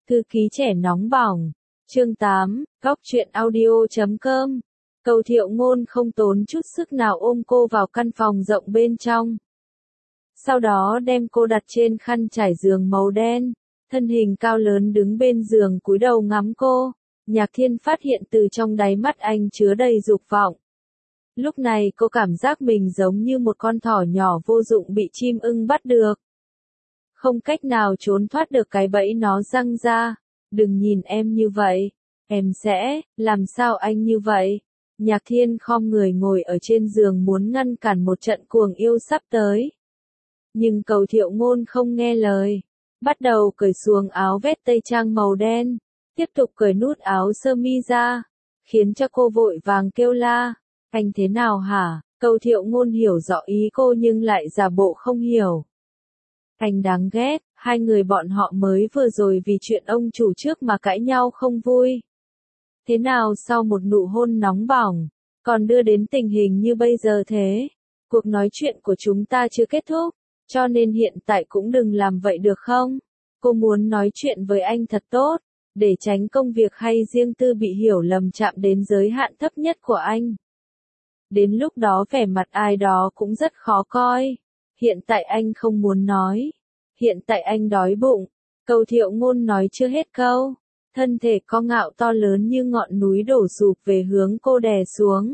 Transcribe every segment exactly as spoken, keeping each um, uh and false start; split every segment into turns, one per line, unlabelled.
Thư ký trẻ nóng bỏng. Chương tám, góc truyện audio chấm com. Cầu Thiệu Ngôn không tốn chút sức nào ôm cô vào căn phòng rộng bên trong. Sau đó đem cô đặt trên khăn trải giường màu đen, thân hình cao lớn đứng bên giường cúi đầu ngắm cô. Nhạc Thiên phát hiện từ trong đáy mắt anh chứa đầy dục vọng. Lúc này cô cảm giác mình giống như một con thỏ nhỏ vô dụng bị chim ưng bắt được. Không cách nào trốn thoát được cái bẫy nó giăng ra. Đừng nhìn em như vậy. Em sẽ, làm sao anh như vậy? Nhạc Thiên khom người ngồi ở trên giường muốn ngăn cản một trận cuồng yêu sắp tới. Nhưng Cầu Thiệu Ngôn không nghe lời. Bắt đầu cởi xuồng áo vest tây trang màu đen. Tiếp tục cởi nút áo sơ mi ra. Khiến cho cô vội vàng kêu la. Anh thế nào hả? Cầu Thiệu Ngôn hiểu rõ ý cô nhưng lại giả bộ không hiểu. Anh đáng ghét, hai người bọn họ mới vừa rồi vì chuyện ông chủ trước mà cãi nhau không vui. Thế nào sau một nụ hôn nóng bỏng, còn đưa đến tình hình như bây giờ thế? Cuộc nói chuyện của chúng ta chưa kết thúc, cho nên hiện tại cũng đừng làm vậy được không? Cô muốn nói chuyện với anh thật tốt, để tránh công việc hay riêng tư bị hiểu lầm chạm đến giới hạn thấp nhất của anh. Đến lúc đó vẻ mặt ai đó cũng rất khó coi. Hiện tại anh không muốn nói. Hiện tại anh đói bụng. Cầu Thiệu Ngôn nói chưa hết câu. Thân thể co ngạo to lớn như ngọn núi đổ sụp về hướng cô đè xuống.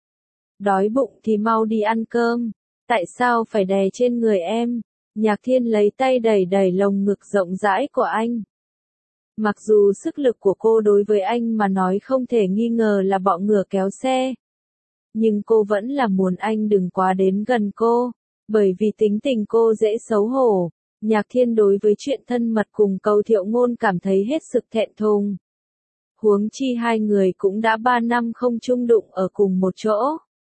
Đói bụng thì mau đi ăn cơm. Tại sao phải đè trên người em? Nhạc Thiên lấy tay đẩy đẩy lồng ngực rộng rãi của anh. Mặc dù sức lực của cô đối với anh mà nói không thể nghi ngờ là bọ ngựa kéo xe. Nhưng cô vẫn là muốn anh đừng quá đến gần cô. Bởi vì tính tình cô dễ xấu hổ, Nhạc Thiên đối với chuyện thân mật cùng Cầu Thiệu Ngôn cảm thấy hết sức thẹn thùng. Huống chi hai người cũng đã ba năm không chung đụng ở cùng một chỗ.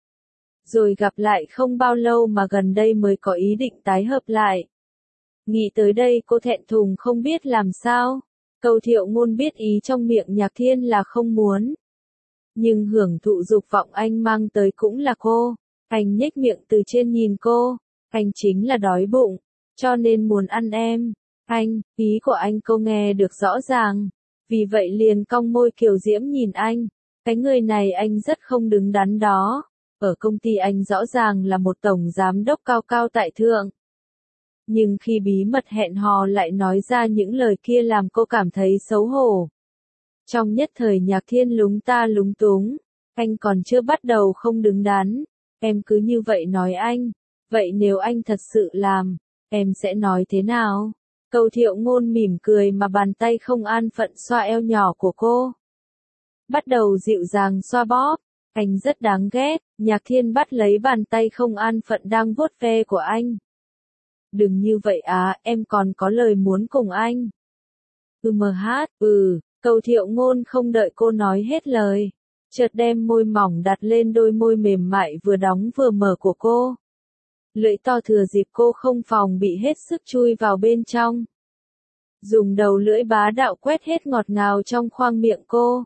Rồi gặp lại không bao lâu mà gần đây mới có ý định tái hợp lại. Nghĩ tới đây cô thẹn thùng không biết làm sao. Cầu Thiệu Ngôn biết ý trong miệng Nhạc Thiên là không muốn. Nhưng hưởng thụ dục vọng anh mang tới cũng là cô. Anh nhếch miệng từ trên nhìn cô. Anh chính là đói bụng, cho nên muốn ăn em. Anh, ý của anh cô nghe được rõ ràng. Vì vậy liền cong môi kiều diễm nhìn anh. Cái người này anh rất không đứng đắn đó. Ở công ty anh rõ ràng là một tổng giám đốc cao cao tại thượng. Nhưng khi bí mật hẹn hò lại nói ra những lời kia làm cô cảm thấy xấu hổ. Trong nhất thời Nhạc Thiên lúng ta lúng túng. Anh còn chưa bắt đầu không đứng đắn. Em cứ như vậy nói anh. Vậy nếu anh thật sự làm, em sẽ nói thế nào? Cầu Thiệu Ngôn mỉm cười mà bàn tay không an phận xoa eo nhỏ của cô. Bắt đầu dịu dàng xoa bóp. Anh rất đáng ghét. Nhạc Thiên bắt lấy bàn tay không an phận đang vuốt ve của anh. Đừng như vậy á, em còn có lời muốn cùng anh. Ừ mờ hát, ừ, Cầu Thiệu Ngôn không đợi cô nói hết lời. Chợt đem môi mỏng đặt lên đôi môi mềm mại vừa đóng vừa mở của cô. Lưỡi to thừa dịp cô không phòng bị hết sức chui vào bên trong. Dùng đầu lưỡi bá đạo quét hết ngọt ngào trong khoang miệng cô.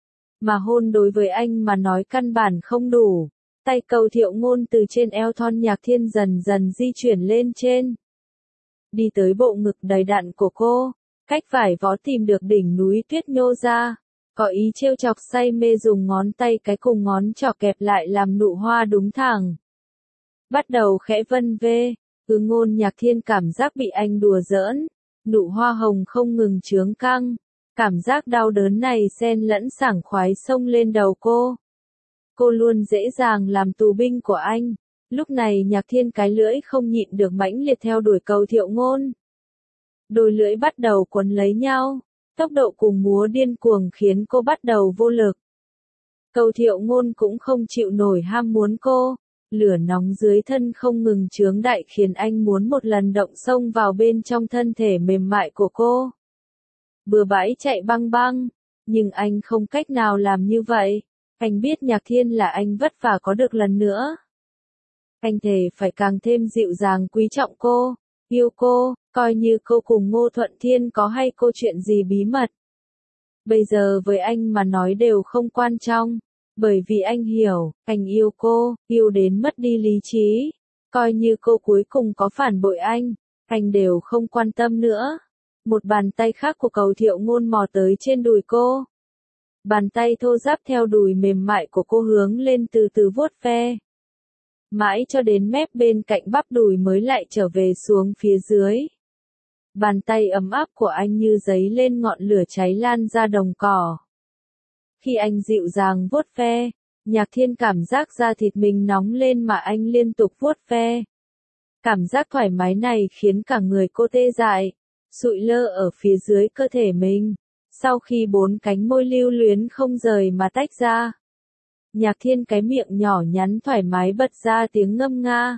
Mà hôn đối với anh mà nói căn bản không đủ. Tay Cầu Thiệu Ngôn từ trên eo thon Nhạc Thiên dần dần di chuyển lên trên. Đi tới bộ ngực đầy đặn của cô. Cách vải vó tìm được đỉnh núi tuyết nhô ra. Có ý trêu chọc say mê dùng ngón tay cái cùng ngón trỏ kẹp lại làm nụ hoa đúng thẳng. Bắt đầu khẽ vân vê, cứ Ngôn Nhạc Thiên cảm giác bị anh đùa giỡn, nụ hoa hồng không ngừng chướng căng, cảm giác đau đớn này xen lẫn sảng khoái xông lên đầu cô. Cô luôn dễ dàng làm tù binh của anh, lúc này Nhạc Thiên cái lưỡi không nhịn được mãnh liệt theo đuổi Cầu Thiệu Ngôn. Đôi lưỡi bắt đầu quấn lấy nhau, tốc độ cùng múa điên cuồng khiến cô bắt đầu vô lực. Cầu Thiệu Ngôn cũng không chịu nổi ham muốn cô. Lửa nóng dưới thân không ngừng chướng đại khiến anh muốn một lần động xông vào bên trong thân thể mềm mại của cô. Bừa bãi chạy băng băng, nhưng anh không cách nào làm như vậy. Anh biết Nhạc Thiên là anh vất vả có được lần nữa. Anh thề phải càng thêm dịu dàng quý trọng cô, yêu cô, coi như cô cùng Ngô Thuận Thiên có hay cô chuyện gì bí mật. Bây giờ với anh mà nói đều không quan trọng. Bởi vì anh hiểu, anh yêu cô, yêu đến mất đi lý trí. Coi như cô cuối cùng có phản bội anh, anh đều không quan tâm nữa. Một bàn tay khác của Cầu Thiệu Ngôn mò tới trên đùi cô. Bàn tay thô ráp theo đùi mềm mại của cô hướng lên từ từ vuốt ve. Mãi cho đến mép bên cạnh bắp đùi mới lại trở về xuống phía dưới. Bàn tay ấm áp của anh như giấy lên ngọn lửa cháy lan ra đồng cỏ. Khi anh dịu dàng vuốt ve, Nhạc Thiên cảm giác da thịt mình nóng lên mà anh liên tục vuốt ve. Cảm giác thoải mái này khiến cả người cô tê dại, sụi lơ ở phía dưới cơ thể mình. Sau khi bốn cánh môi lưu luyến không rời mà tách ra, Nhạc Thiên cái miệng nhỏ nhắn thoải mái bật ra tiếng ngâm nga.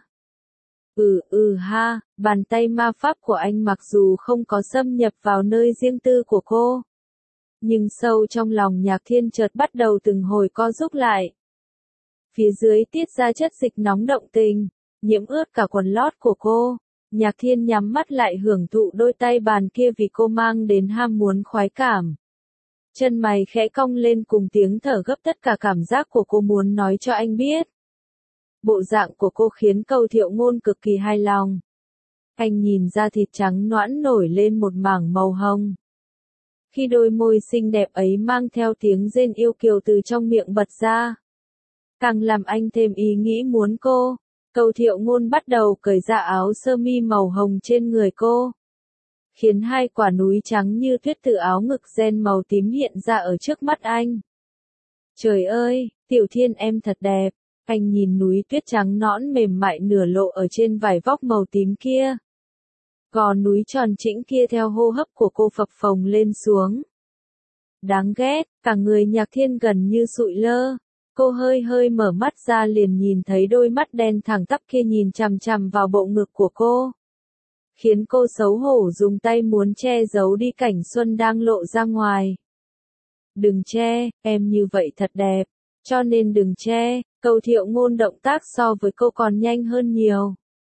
Ừ ừ ha, bàn tay ma pháp của anh mặc dù không có xâm nhập vào nơi riêng tư của cô, nhưng sâu trong lòng Nhạc Thiên chợt bắt đầu từng hồi co rúm lại. Phía dưới tiết ra chất dịch nóng động tình, nhiễm ướt cả quần lót của cô. Nhạc Thiên nhắm mắt lại hưởng thụ đôi tay bàn kia vì cô mang đến ham muốn khoái cảm. Chân mày khẽ cong lên cùng tiếng thở gấp, tất cả cảm giác của cô muốn nói cho anh biết. Bộ dạng của cô khiến Cầu Thiệu Ngôn cực kỳ hài lòng. Anh nhìn ra thịt trắng nõn nổi lên một mảng màu hồng. Khi đôi môi xinh đẹp ấy mang theo tiếng rên yêu kiều từ trong miệng bật ra, càng làm anh thêm ý nghĩ muốn cô. Cầu Thiệu Ngôn bắt đầu cởi ra áo sơ mi màu hồng trên người cô, khiến hai quả núi trắng như tuyết từ áo ngực ren màu tím hiện ra ở trước mắt anh. Trời ơi, Tiểu Thiên em thật đẹp. Anh nhìn núi tuyết trắng nõn mềm mại nửa lộ ở trên vải vóc màu tím kia. Gò núi tròn chỉnh kia theo hô hấp của cô phập phồng lên xuống. Đáng ghét, cả người Nhạc Thiên gần như sụi lơ. Cô hơi hơi mở mắt ra liền nhìn thấy đôi mắt đen thẳng tắp kia nhìn chằm chằm vào bộ ngực của cô, khiến cô xấu hổ dùng tay muốn che giấu đi cảnh xuân đang lộ ra ngoài. Đừng che, em như vậy thật đẹp, cho nên đừng che. Cầu Thiệu Ngôn động tác so với cô còn nhanh hơn nhiều.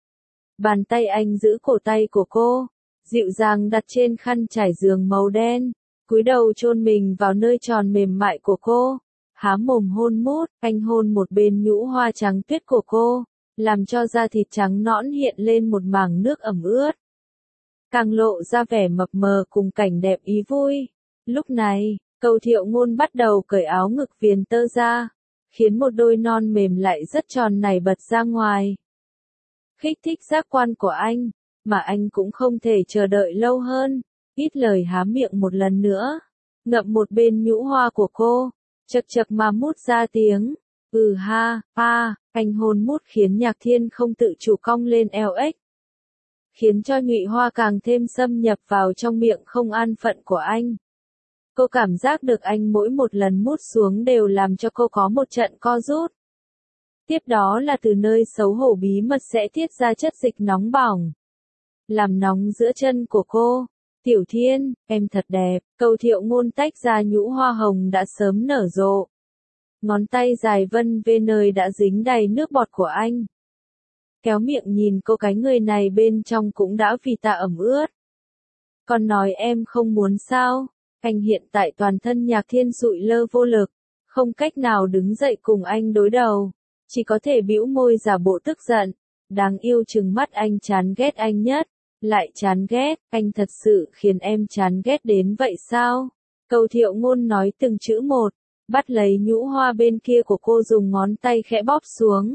Bàn tay anh giữ cổ tay của cô, dịu dàng đặt trên khăn trải giường màu đen, cúi đầu chôn mình vào nơi tròn mềm mại của cô, há mồm hôn mút. Anh hôn một bên nhũ hoa trắng tuyết của cô, làm cho da thịt trắng nõn hiện lên một mảng nước ẩm ướt, càng lộ ra vẻ mập mờ cùng cảnh đẹp ý vui. Lúc này, Cầu Thiệu Ngôn bắt đầu cởi áo ngực viền tơ ra, khiến một đôi non mềm lại rất tròn này bật ra ngoài. Kích thích giác quan của anh, mà anh cũng không thể chờ đợi lâu hơn, ít lời há miệng một lần nữa, ngậm một bên nhũ hoa của cô, chật chật mà mút ra tiếng. Ừ ha, pa, anh hôn mút khiến Nhạc Thiên không tự chủ cong lên eo ếch, khiến cho nhụy hoa càng thêm xâm nhập vào trong miệng không an phận của anh. Cô cảm giác được anh mỗi một lần mút xuống đều làm cho cô có một trận co rút. Tiếp đó là từ nơi xấu hổ bí mật sẽ tiết ra chất dịch nóng bỏng, làm nóng giữa chân của cô. Tiểu Thiên, em thật đẹp. Cầu Thiệu Ngôn tách ra nhũ hoa hồng đã sớm nở rộ. Ngón tay dài vân về nơi đã dính đầy nước bọt của anh. Kéo miệng nhìn cô, cái người này bên trong cũng đã vì ta ẩm ướt. Còn nói em không muốn sao? Anh hiện tại toàn thân Nhạc Thiên sụi lơ vô lực, không cách nào đứng dậy cùng anh đối đầu, chỉ có thể bĩu môi giả bộ tức giận. Đáng yêu trừng mắt anh, chán ghét anh nhất, lại chán ghét, anh thật sự khiến em chán ghét đến vậy sao? Cầu Thiệu Ngôn nói từng chữ một, bắt lấy nhũ hoa bên kia của cô dùng ngón tay khẽ bóp xuống.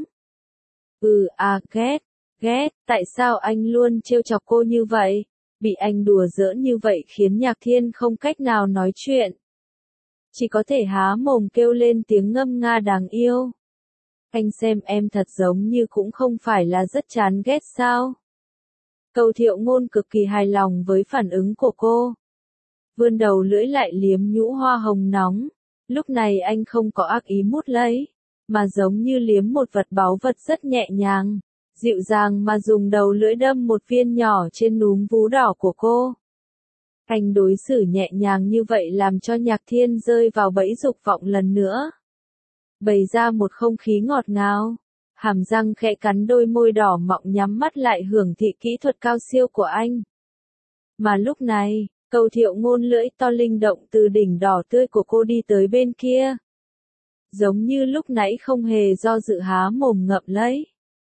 Ừ à, ghét, ghét, tại sao anh luôn trêu chọc cô như vậy? Bị anh đùa giỡn như vậy khiến Nhạc Thiên không cách nào nói chuyện, chỉ có thể há mồm kêu lên tiếng ngâm nga đáng yêu. Anh xem em thật giống như cũng không phải là rất chán ghét sao? Cầu Thiệu Ngôn cực kỳ hài lòng với phản ứng của cô, vươn đầu lưỡi lại liếm nhũ hoa hồng nóng. Lúc này anh không có ác ý mút lấy, mà giống như liếm một vật báu vật rất nhẹ nhàng, dịu dàng mà dùng đầu lưỡi đâm một viên nhỏ trên núm vú đỏ của cô. Anh đối xử nhẹ nhàng như vậy làm cho Nhạc Thiên rơi vào bẫy dục vọng lần nữa. Bày ra một không khí ngọt ngào, hàm răng khẽ cắn đôi môi đỏ mọng, nhắm mắt lại hưởng thị kỹ thuật cao siêu của anh. Mà lúc này, Cầu Thiệu Ngôn lưỡi to linh động từ đỉnh đỏ tươi của cô đi tới bên kia. Giống như lúc nãy không hề do dự há mồm ngậm lấy.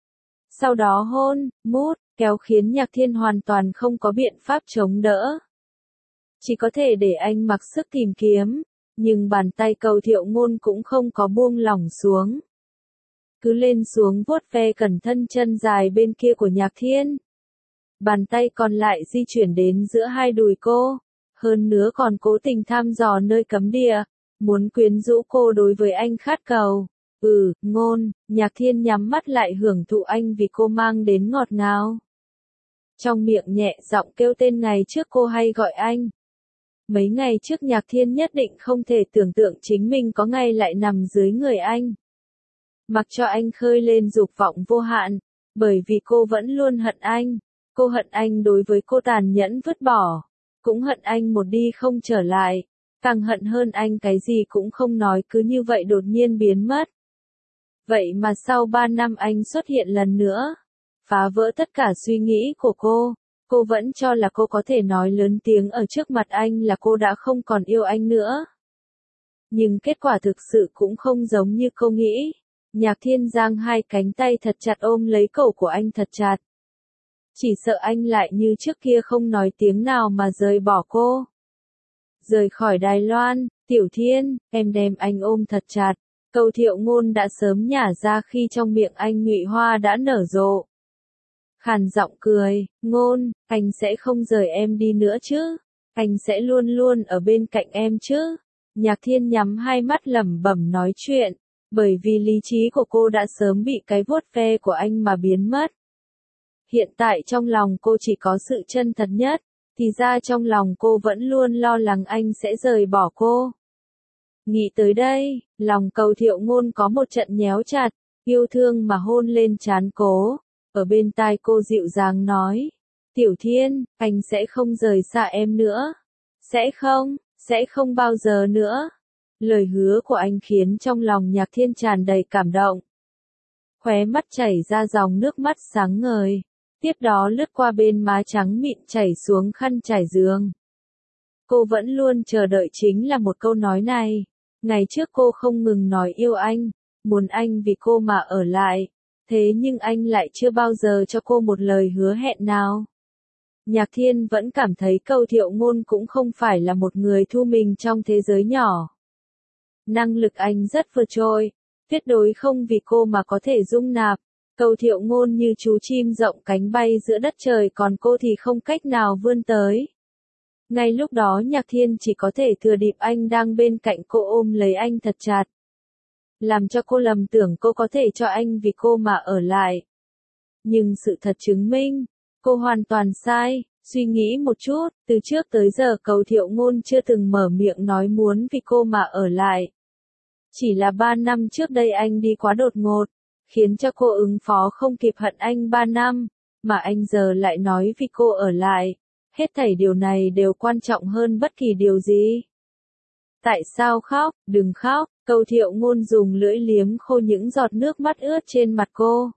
Sau đó hôn, mút, kéo khiến Nhạc Thiên hoàn toàn không có biện pháp chống đỡ. Chỉ có thể để anh mặc sức tìm kiếm, nhưng bàn tay Cầu Thiệu Ngôn cũng không có buông lỏng xuống. Cứ lên xuống vuốt ve cẩn thân chân dài bên kia của Nhạc Thiên. Bàn tay còn lại di chuyển đến giữa hai đùi cô, hơn nữa còn cố tình thăm dò nơi cấm địa, muốn quyến rũ cô đối với anh khát cầu. Ừ, Ngôn, Nhạc Thiên nhắm mắt lại hưởng thụ anh vì cô mang đến ngọt ngào. Trong miệng nhẹ giọng kêu tên ngày trước cô hay gọi anh. Mấy ngày trước Nhạc Thiên nhất định không thể tưởng tượng chính mình có ngày lại nằm dưới người anh. Mặc cho anh khơi lên dục vọng vô hạn, bởi vì cô vẫn luôn hận anh. Cô hận anh đối với cô tàn nhẫn vứt bỏ, cũng hận anh một đi không trở lại, càng hận hơn anh cái gì cũng không nói cứ như vậy đột nhiên biến mất. Vậy mà sau ba năm anh xuất hiện lần nữa, phá vỡ tất cả suy nghĩ của cô, cô vẫn cho là cô có thể nói lớn tiếng ở trước mặt anh là cô đã không còn yêu anh nữa. Nhưng kết quả thực sự cũng không giống như cô nghĩ. Nhạc Thiên giang hai cánh tay thật chặt ôm lấy cổ của anh thật chặt. Chỉ sợ anh lại như trước kia không nói tiếng nào mà rời bỏ cô. Rời khỏi Đài Loan, Tiểu Thiên, em đem anh ôm thật chặt. Cầu Thiệu Ngôn đã sớm nhả ra khi trong miệng anh nhụy hoa đã nở rộ. Khàn giọng cười, Ngôn, anh sẽ không rời em đi nữa chứ? Anh sẽ luôn luôn ở bên cạnh em chứ? Nhạc Thiên nhắm hai mắt lẩm bẩm nói chuyện, bởi vì lý trí của cô đã sớm bị cái vuốt ve của anh mà biến mất. Hiện tại trong lòng cô chỉ có sự chân thật nhất, thì ra trong lòng cô vẫn luôn lo lắng anh sẽ rời bỏ cô. Nghĩ tới đây, lòng Cầu Thiệu Ngôn có một trận nhéo chặt, yêu thương mà hôn lên trán cô, ở bên tai cô dịu dàng nói, Tiểu Thiên, anh sẽ không rời xa em nữa. Sẽ không, sẽ không bao giờ nữa. Lời hứa của anh khiến trong lòng Nhạc Thiên tràn đầy cảm động. Khóe mắt chảy ra dòng nước mắt sáng ngời, tiếp đó lướt qua bên má trắng mịn chảy xuống khăn trải giường. Cô vẫn luôn chờ đợi chính là một câu nói này. Ngày trước cô không ngừng nói yêu anh, muốn anh vì cô mà ở lại, thế nhưng anh lại chưa bao giờ cho cô một lời hứa hẹn nào. Nhạc Thiên vẫn cảm thấy Cầu Thiệu Ngôn cũng không phải là một người thu mình trong thế giới nhỏ. Năng lực anh rất vượt trội, tuyệt đối không vì cô mà có thể dung nạp. Cầu Thiệu Ngôn như chú chim rộng cánh bay giữa đất trời còn cô thì không cách nào vươn tới. Ngay lúc đó Nhạc Thiên chỉ có thể thừa dịp anh đang bên cạnh cô ôm lấy anh thật chặt. Làm cho cô lầm tưởng cô có thể cho anh vì cô mà ở lại. Nhưng sự thật chứng minh, cô hoàn toàn sai. Suy nghĩ một chút, từ trước tới giờ Cầu Thiệu Ngôn chưa từng mở miệng nói muốn vì cô mà ở lại. Chỉ là ba năm trước đây anh đi quá đột ngột, khiến cho cô ứng phó không kịp hận anh ba năm, mà anh giờ lại nói vì cô ở lại. Hết thảy điều này đều quan trọng hơn bất kỳ điều gì. Tại sao khóc, đừng khóc, Cầu Thiệu Ngôn dùng lưỡi liếm khô những giọt nước mắt ướt trên mặt cô.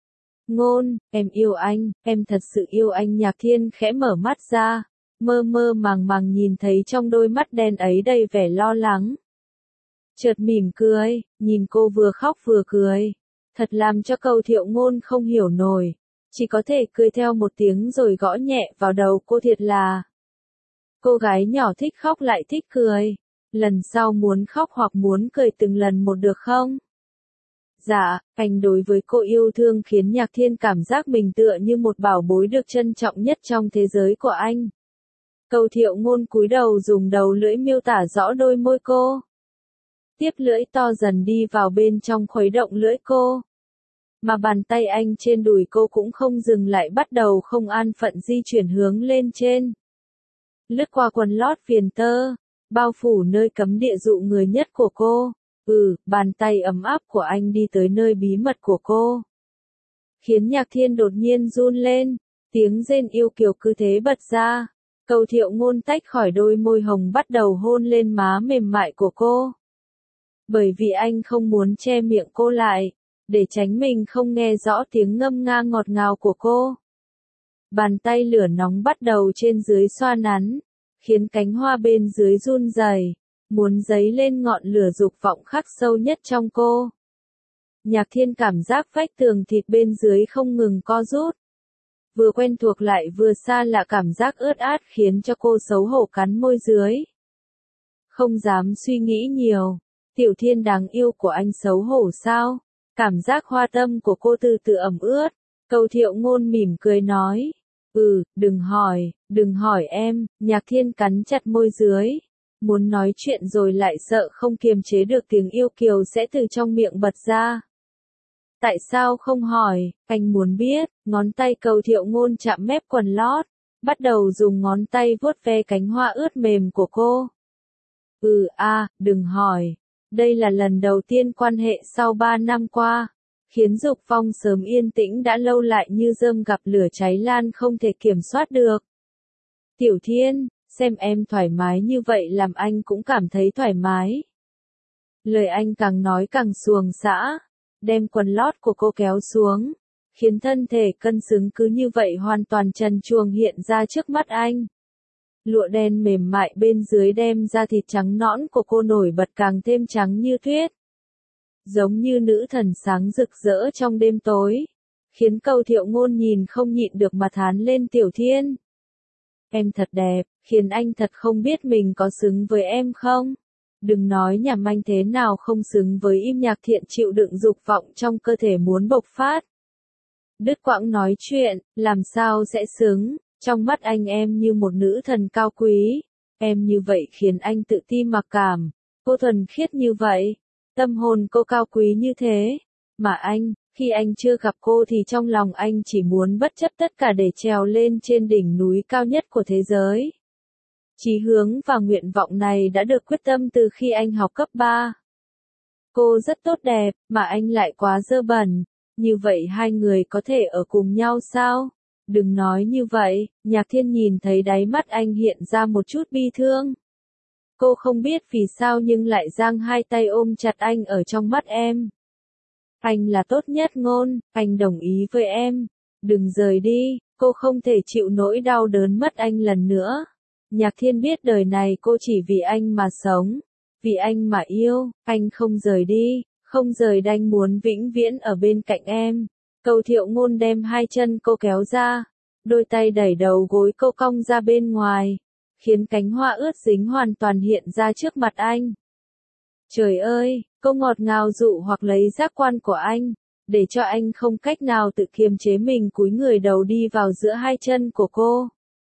Ngôn, em yêu anh, em thật sự yêu anh. Nhạc Thiên khẽ mở mắt ra, mơ mơ màng màng nhìn thấy trong đôi mắt đen ấy đầy vẻ lo lắng. Chợt mỉm cười, nhìn cô vừa khóc vừa cười. Thật làm cho Cầu Thiệu Ngôn không hiểu nổi. Chỉ có thể cười theo một tiếng rồi gõ nhẹ vào đầu cô thiệt là. Cô gái nhỏ thích khóc lại thích cười. Lần sau muốn khóc hoặc muốn cười từng lần một được không? Dạ, anh đối với cô yêu thương khiến Nhạc Thiên cảm giác mình tựa như một bảo bối được trân trọng nhất trong thế giới của anh. Cầu Thiệu Ngôn cúi đầu dùng đầu lưỡi miêu tả rõ đôi môi cô. Tiếp lưỡi to dần đi vào bên trong khuấy động lưỡi cô. Mà bàn tay anh trên đùi cô cũng không dừng lại bắt đầu không an phận di chuyển hướng lên trên. Lướt qua quần lót viền tơ, bao phủ nơi cấm địa dụ người nhất của cô. Ừ, bàn tay ấm áp của anh đi tới nơi bí mật của cô. Khiến Nhạc Thiên đột nhiên run lên, tiếng rên yêu kiều cứ thế bật ra. Cầu Thiệu Ngôn tách khỏi đôi môi hồng bắt đầu hôn lên má mềm mại của cô. Bởi vì anh không muốn che miệng cô lại, để tránh mình không nghe rõ tiếng ngâm nga ngọt ngào của cô. Bàn tay lửa nóng bắt đầu trên dưới xoa nắn, khiến cánh hoa bên dưới run rẩy, muốn dấy lên ngọn lửa dục vọng khắc sâu nhất trong cô. Nhạc Thiên cảm giác vách tường thịt bên dưới không ngừng co rút. vừa quen thuộc lại vừa xa lạ cảm giác ướt át khiến cho cô xấu hổ cắn môi dưới. Không dám suy nghĩ nhiều, Tiểu Thiên đáng yêu của anh xấu hổ sao? Cảm giác hoa tâm của cô từ từ ẩm ướt, Cầu Thiệu Ngôn mỉm cười nói. Ừ, đừng hỏi, đừng hỏi em, Nhạc Thiên cắn chặt môi dưới. Muốn nói chuyện rồi lại sợ không kiềm chế được tiếng yêu kiều sẽ từ trong miệng bật ra. Tại sao không hỏi, anh muốn biết, ngón tay Cầu Thiệu Ngôn chạm mép quần lót, bắt đầu dùng ngón tay vuốt ve cánh hoa ướt mềm của cô. Ừ a, à, đừng hỏi, đây là lần đầu tiên quan hệ sau ba năm qua, khiến Dục Phong sớm yên tĩnh đã lâu lại như rơm gặp lửa cháy lan không thể kiểm soát được. Tiểu Thiên, xem em thoải mái như vậy làm anh cũng cảm thấy thoải mái. Lời anh càng nói càng xuồng xã, đem quần lót của cô kéo xuống, khiến thân thể cân xứng cứ như vậy hoàn toàn trần truồng hiện ra trước mắt anh. Lụa đen mềm mại bên dưới đem ra thịt trắng nõn của cô nổi bật càng thêm trắng như tuyết. Giống như nữ thần sáng rực rỡ trong đêm tối, khiến Cầu Thiệu Ngôn nhìn không nhịn được mà thán lên Tiểu Thiên. Em thật đẹp, khiến anh thật không biết mình có xứng với em không? Đừng nói nhảm, anh thế nào không xứng với im Nhạc Thiện chịu đựng dục vọng trong cơ thể muốn bộc phát. Đứt quãng nói chuyện, làm sao sẽ xứng, trong mắt anh em như một nữ thần cao quý, em như vậy khiến anh tự ti mặc cảm, cô thuần khiết như vậy, tâm hồn cô cao quý như thế, mà anh, khi anh chưa gặp cô thì trong lòng anh chỉ muốn bất chấp tất cả để trèo lên trên đỉnh núi cao nhất của thế giới. Chí hướng và nguyện vọng này đã được quyết tâm từ khi anh học cấp ba. Cô rất tốt đẹp, mà anh lại quá dơ bẩn, như vậy hai người có thể ở cùng nhau sao? Đừng nói như vậy, Nhạc Thiên nhìn thấy đáy mắt anh hiện ra một chút bi thương. Cô không biết vì sao nhưng lại giang hai tay ôm chặt anh ở trong mắt em. Anh là tốt nhất Ngôn, anh đồng ý với em. Đừng rời đi, cô không thể chịu nỗi đau đớn mất anh lần nữa. Nhạc Thiên biết đời này cô chỉ vì anh mà sống, vì anh mà yêu, anh không rời đi, không rời đành muốn vĩnh viễn ở bên cạnh em. Cầu Thiệu Ngôn đem hai chân cô kéo ra, đôi tay đẩy đầu gối cô cong ra bên ngoài, khiến cánh hoa ướt dính hoàn toàn hiện ra trước mặt anh. Trời ơi, cô ngọt ngào dụ hoặc lấy giác quan của anh, để cho anh không cách nào tự kiềm chế mình cúi người đầu đi vào giữa hai chân của cô.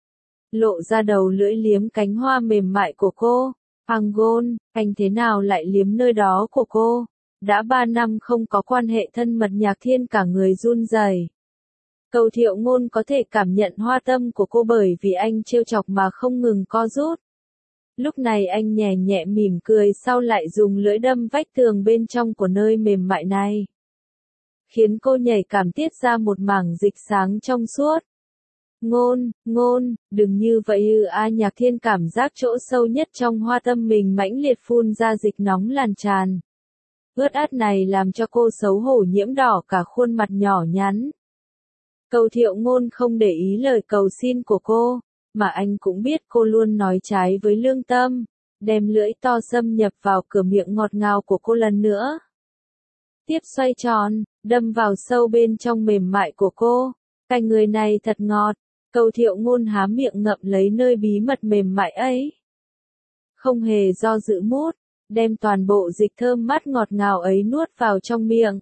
Lộ ra đầu lưỡi liếm cánh hoa mềm mại của cô. Angôn, anh thế nào lại liếm nơi đó của cô? Đã ba năm không có quan hệ thân mật, Nhạc Thiên cả người run rẩy. Cầu Thiệu Ngôn có thể cảm nhận hoa tâm của cô bởi vì anh trêu chọc mà không ngừng co rút. Lúc này anh nhẹ nhẹ mỉm cười sau lại dùng lưỡi đâm vách tường bên trong của nơi mềm mại này. Khiến cô nhảy cảm tiết ra một mảng dịch sáng trong suốt. Ngôn, Ngôn, đừng như vậy ư a. Nhạc Thiên cảm giác chỗ sâu nhất trong hoa tâm mình mãnh liệt phun ra dịch nóng lan tràn. Ướt át này làm cho cô xấu hổ nhiễm đỏ cả khuôn mặt nhỏ nhắn. Cầu Thiệu Ngôn không để ý lời cầu xin của cô, mà anh cũng biết cô luôn nói trái với lương tâm, đem lưỡi to xâm nhập vào cửa miệng ngọt ngào của cô lần nữa. Tiếp xoay tròn, đâm vào sâu bên trong mềm mại của cô. Cái người này thật ngọt. Cầu Thiệu Ngôn há miệng ngậm lấy nơi bí mật mềm mại ấy. Không hề do dự mút, đem toàn bộ dịch thơm mát ngọt ngào ấy nuốt vào trong miệng.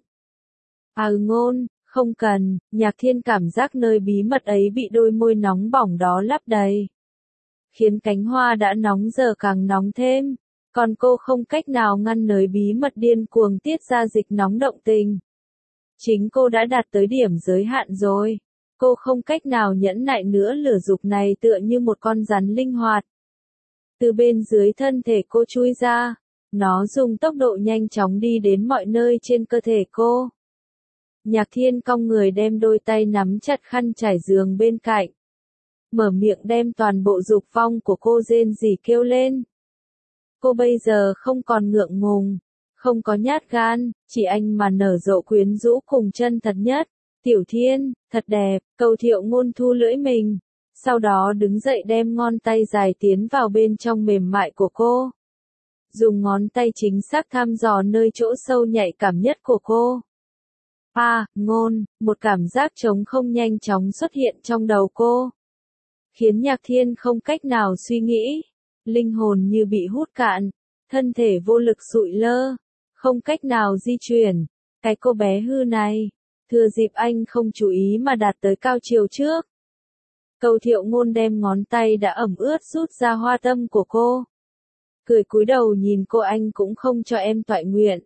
À Ngôn, không cần, Nhạc Thiên cảm giác nơi bí mật ấy bị đôi môi nóng bỏng đó lấp đầy. Khiến cánh hoa đã nóng giờ càng nóng thêm, còn cô không cách nào ngăn nơi bí mật điên cuồng tiết ra dịch nóng động tình. Chính cô đã đạt tới điểm giới hạn rồi. Cô không cách nào nhẫn nại nữa, lửa dục này tựa như một con rắn linh hoạt. Từ bên dưới thân thể cô chui ra, nó dùng tốc độ nhanh chóng đi đến mọi nơi trên cơ thể cô. Nhạc Thiên cong người đem đôi tay nắm chặt khăn trải giường bên cạnh. Mở miệng đem toàn bộ dục vong của cô rên rỉ kêu lên. Cô bây giờ không còn ngượng ngùng, không có nhát gan, chỉ anh mà nở rộ quyến rũ cùng chân thật nhất. Tiểu Thiên, thật đẹp, Cầu Thiệu Ngôn thu lưỡi mình, sau đó đứng dậy đem ngón tay dài tiến vào bên trong mềm mại của cô. Dùng ngón tay chính xác thăm dò nơi chỗ sâu nhạy cảm nhất của cô. Pa, Ngôn, một cảm giác trống không nhanh chóng xuất hiện trong đầu cô. Khiến Nhạc Thiên không cách nào suy nghĩ. Linh hồn như bị hút cạn. Thân thể vô lực sụi lơ. Không cách nào di chuyển. Cái cô bé hư này. Thừa dịp anh không chú ý mà đạt tới cao chiều trước. Cầu Thiệu Ngôn đem ngón tay đã ẩm ướt rút ra hoa tâm của cô. Cười cúi đầu nhìn cô, anh cũng không cho em toại nguyện.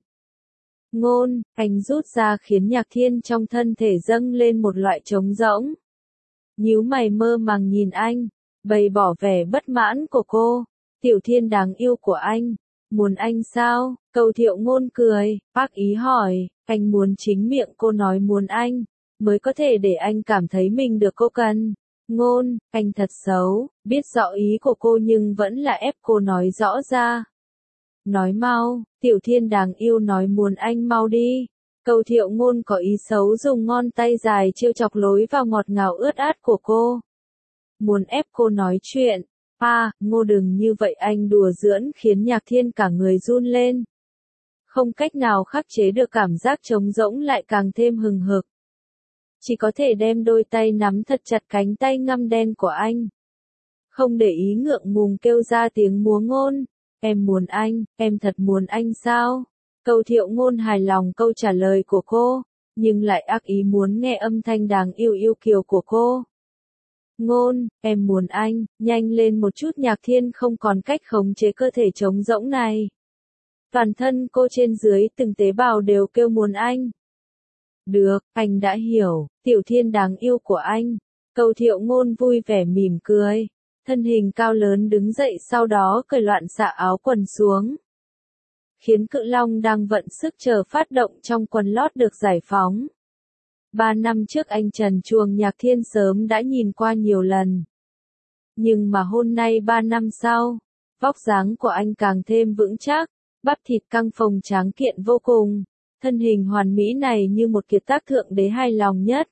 Ngôn, anh rút ra khiến Nhạc Thiên trong thân thể dâng lên một loại trống rỗng. Nhíu mày mơ màng nhìn anh, bày bỏ vẻ bất mãn của cô. Tiểu Thiên đáng yêu của anh, muốn anh sao? Cầu Thiệu Ngôn cười, bác ý hỏi, anh muốn chính miệng cô nói muốn anh, mới có thể để anh cảm thấy mình được cô cần. Ngôn, anh thật xấu, biết rõ ý của cô nhưng vẫn là ép cô nói rõ ra. Nói mau, Tiểu Thiên đáng yêu nói muốn anh mau đi. Cầu Thiệu Ngôn có ý xấu dùng ngón tay dài trêu chọc lối vào ngọt ngào ướt át của cô. Muốn ép cô nói chuyện. Pa, Ngô đừng như vậy, anh đùa giỡn khiến Nhạc Thiên cả người run lên. Không cách nào khắc chế được cảm giác trống rỗng lại càng thêm hừng hực. Chỉ có thể đem đôi tay nắm thật chặt cánh tay ngăm đen của anh. Không để ý ngượng ngùng kêu ra tiếng múa Ngôn. Em muốn anh, em thật muốn anh sao? Cầu Thiệu Ngôn hài lòng câu trả lời của cô, nhưng lại ác ý muốn nghe âm thanh đáng yêu yêu kiều của cô. Ngôn, em muốn anh, nhanh lên một chút. Nhạc Thiên không còn cách khống chế cơ thể trống rỗng này. Toàn thân cô trên dưới từng tế bào đều kêu muốn anh. Được, anh đã hiểu, Tiểu Thiên đáng yêu của anh. Cầu Thiệu Ngôn vui vẻ mỉm cười. Thân hình cao lớn đứng dậy, sau đó cởi loạn xạ áo quần xuống. Khiến Cự Long đang vận sức chờ phát động trong quần lót được giải phóng. Ba năm trước anh trần truồng Nhạc Thiên sớm đã nhìn qua nhiều lần. Nhưng mà hôm nay ba năm sau, vóc dáng của anh càng thêm vững chắc, bắp thịt căng phồng tráng kiện vô cùng. Thân hình hoàn mỹ này như một kiệt tác thượng đế hài lòng nhất.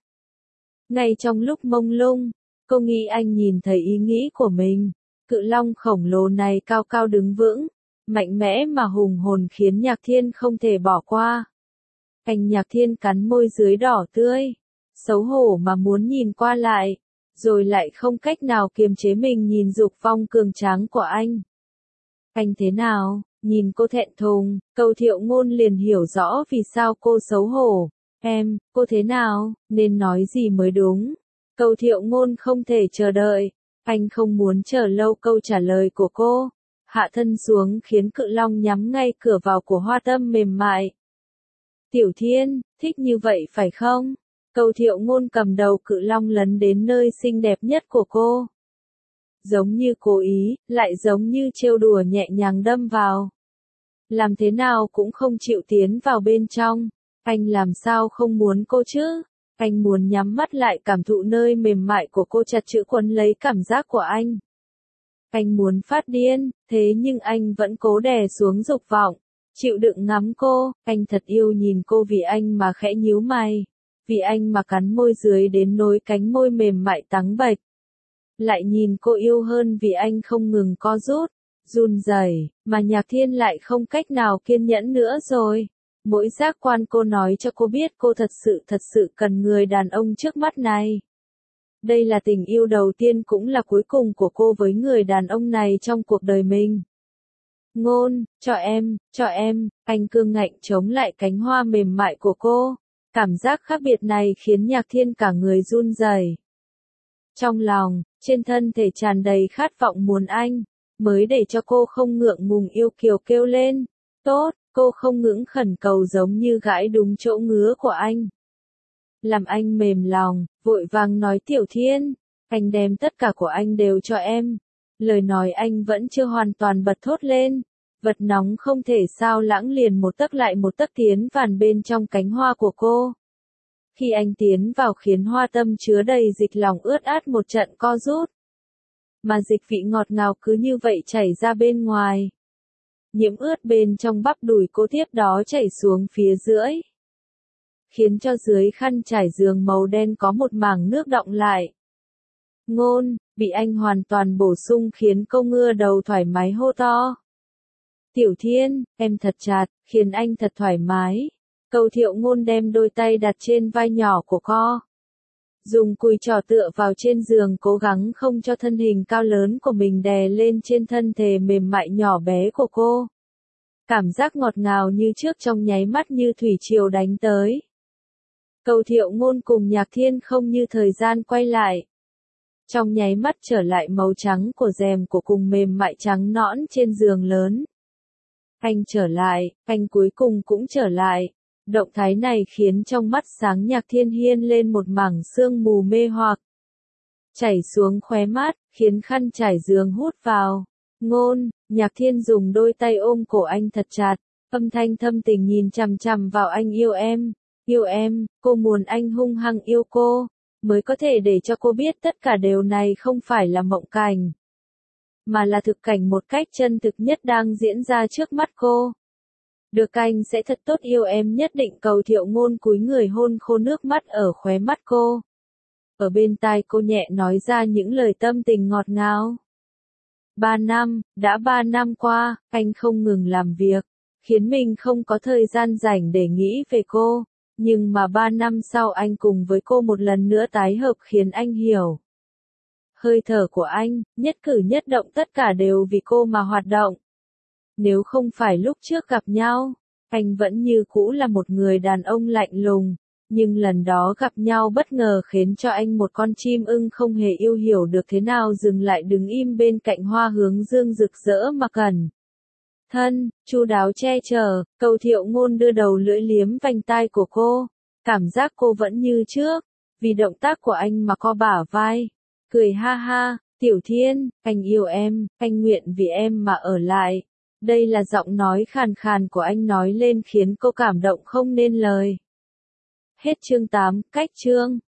Ngay trong lúc mông lung, cô nghĩ anh nhìn thấy ý nghĩ của mình. Cự Long khổng lồ này cao cao đứng vững, mạnh mẽ mà hùng hồn khiến Nhạc Thiên không thể bỏ qua. Anh Nhạc Thiên cắn môi dưới đỏ tươi, xấu hổ mà muốn nhìn qua lại, rồi lại không cách nào kiềm chế mình nhìn dục vọng cường tráng của anh. Anh thế nào? Nhìn cô thẹn thùng, Cầu Thiệu Ngôn liền hiểu rõ vì sao cô xấu hổ. Em, cô thế nào? Nên nói gì mới đúng? Cầu Thiệu Ngôn không thể chờ đợi. Anh không muốn chờ lâu câu trả lời của cô. Hạ thân xuống khiến Cự Long nhắm ngay cửa vào của hoa tâm mềm mại. Tiểu Thiên, thích như vậy phải không? Cầu Thiệu Ngôn cầm đầu Cự Long lấn đến nơi xinh đẹp nhất của cô. Giống như cố ý, lại giống như trêu đùa nhẹ nhàng đâm vào. Làm thế nào cũng không chịu tiến vào bên trong. Anh làm sao không muốn cô chứ? Anh muốn nhắm mắt lại cảm thụ nơi mềm mại của cô chặt chẽ quấn lấy cảm giác của anh. Anh muốn phát điên, thế nhưng anh vẫn cố đè xuống dục vọng. Chịu đựng ngắm cô, anh thật yêu nhìn cô vì anh mà khẽ nhíu mày. Vì anh mà cắn môi dưới đến nối cánh môi mềm mại trắng bệch. Lại nhìn cô yêu hơn vì anh không ngừng co rút, run rẩy, mà Nhạc Thiên lại không cách nào kiên nhẫn nữa rồi. Mỗi giác quan cô nói cho cô biết cô thật sự thật sự cần người đàn ông trước mắt này. Đây là tình yêu đầu tiên cũng là cuối cùng của cô với người đàn ông này trong cuộc đời mình. Ngôn, cho em, cho em, anh cương ngạnh chống lại cánh hoa mềm mại của cô. Cảm giác khác biệt này khiến Nhạc Thiên cả người run rẩy. Trong lòng, trên thân thể tràn đầy khát vọng muốn anh, mới để cho cô không ngượng ngùng yêu kiều kêu lên. Tốt, cô không ngưỡng khẩn cầu giống như gãi đúng chỗ ngứa của anh. Làm anh mềm lòng, vội vàng nói Tiểu Thiên, anh đem tất cả của anh đều cho em. Lời nói anh vẫn chưa hoàn toàn bật thốt lên. Vật nóng không thể sao lãng liền một tấc lại một tấc tiến vào bên trong cánh hoa của cô. Khi anh tiến vào khiến hoa tâm chứa đầy dịch lòng ướt át một trận co rút. Mà dịch vị ngọt ngào cứ như vậy chảy ra bên ngoài. Nhiễm ướt bên trong bắp đùi cô tiếp đó chảy xuống phía dưới. Khiến cho dưới khăn trải giường màu đen có một mảng nước đọng lại. Ngôn, bị anh hoàn toàn bổ sung khiến cô ngưa đầu thoải mái hô to. Tiểu Thiên, em thật chặt, khiến anh thật thoải mái. Cầu Thiệu Ngôn đem đôi tay đặt trên vai nhỏ của cô. Dùng cùi trỏ tựa vào trên giường cố gắng không cho thân hình cao lớn của mình đè lên trên thân thể mềm mại nhỏ bé của cô. Cảm giác ngọt ngào như trước trong nháy mắt như thủy triều đánh tới. Cầu Thiệu Ngôn cùng Nhạc Thiên không như thời gian quay lại. Trong nháy mắt trở lại màu trắng của rèm của cùng mềm mại trắng nõn trên giường lớn. Anh trở lại, anh cuối cùng cũng trở lại. Động thái này khiến trong mắt sáng Nhạc Thiên hiên lên một mảng sương mù mê hoặc. Chảy xuống khóe mắt, khiến khăn trải giường hút vào. Ngôn, Nhạc Thiên dùng đôi tay ôm cổ anh thật chặt, âm thanh thâm tình nhìn chằm chằm vào anh. Yêu em, yêu em, cô muốn anh hung hăng yêu cô, mới có thể để cho cô biết tất cả điều này không phải là mộng cảnh, mà là thực cảnh một cách chân thực nhất đang diễn ra trước mắt cô. Được, anh sẽ thật tốt yêu em nhất định. Cầu Thiệu Ngôn cúi người hôn khô nước mắt ở khóe mắt cô. Ở bên tai cô nhẹ nói ra những lời tâm tình ngọt ngào. Ba năm, đã ba năm qua, anh không ngừng làm việc, khiến mình không có thời gian rảnh để nghĩ về cô. Nhưng mà ba năm sau anh cùng với cô một lần nữa tái hợp khiến anh hiểu. Hơi thở của anh, nhất cử nhất động tất cả đều vì cô mà hoạt động. Nếu không phải lúc trước gặp nhau, anh vẫn như cũ là một người đàn ông lạnh lùng. Nhưng lần đó gặp nhau bất ngờ khiến cho anh một con chim ưng không hề yêu hiểu được thế nào dừng lại đứng im bên cạnh hoa hướng dương rực rỡ mà cẩn thân, chu đáo che chở. Cầu Thiệu Ngôn đưa đầu lưỡi liếm vành tai của cô. Cảm giác cô vẫn như trước, vì động tác của anh mà co bả vai. Cười ha ha, Tiểu Thiên, anh yêu em, anh nguyện vì em mà ở lại. Đây là giọng nói khàn khàn của anh nói lên khiến cô cảm động không nên lời. Hết chương tám, cách chương.